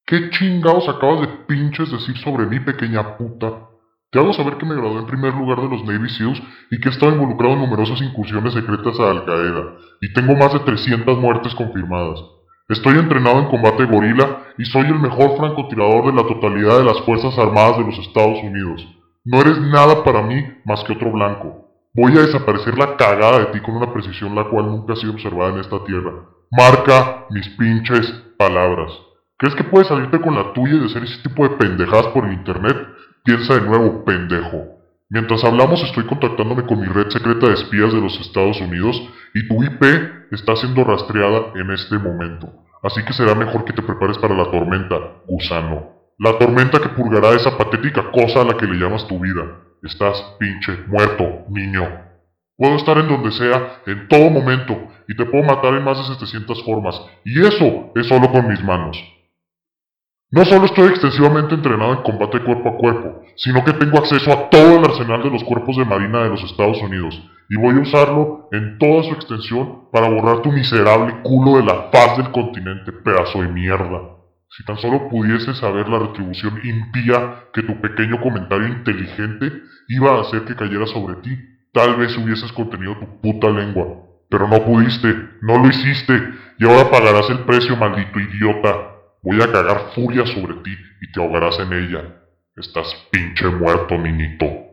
¿Qué chingados acabas de pinches decir sobre mí, pequeña puta? Te hago saber que me gradué en primer lugar de los Navy SEALs y que he estado involucrado en numerosas incursiones secretas a Al Qaeda, y tengo más de 300 muertes confirmadas. Estoy entrenado en combate gorila y soy el mejor francotirador de la totalidad de las Fuerzas Armadas de los Estados Unidos. No eres nada para mí más que otro blanco. Voy a desaparecer la cagada de ti con una precisión la cual nunca ha sido observada en esta tierra. Marca mis pinches palabras. ¿Crees que puedes salirte con la tuya y hacer ese tipo de pendejadas por el internet? Piensa de nuevo, pendejo. Mientras hablamos estoy contactándome con mi red secreta de espías de los Estados Unidos y tu IP está siendo rastreada en este momento. Así que será mejor que te prepares para la tormenta, gusano. La tormenta que purgará esa patética cosa a la que le llamas tu vida. Estás pinche muerto, niño. Puedo estar en donde sea, en todo momento, y te puedo matar en más de 700 formas, y eso es solo con mis manos. No solo estoy extensivamente entrenado en combate cuerpo a cuerpo, sino que tengo acceso a todo el arsenal de los cuerpos de marina de los Estados Unidos, y voy a usarlo en toda su extensión para borrar tu miserable culo de la faz del continente, pedazo de mierda. Si tan solo pudieses saber la retribución impía que tu pequeño comentario inteligente iba a hacer que cayera sobre ti, tal vez hubieses contenido tu puta lengua. Pero no pudiste, no lo hiciste, y ahora pagarás el precio, maldito idiota. Voy a cagar furia sobre ti y te ahogarás en ella. Estás pinche muerto, niñito.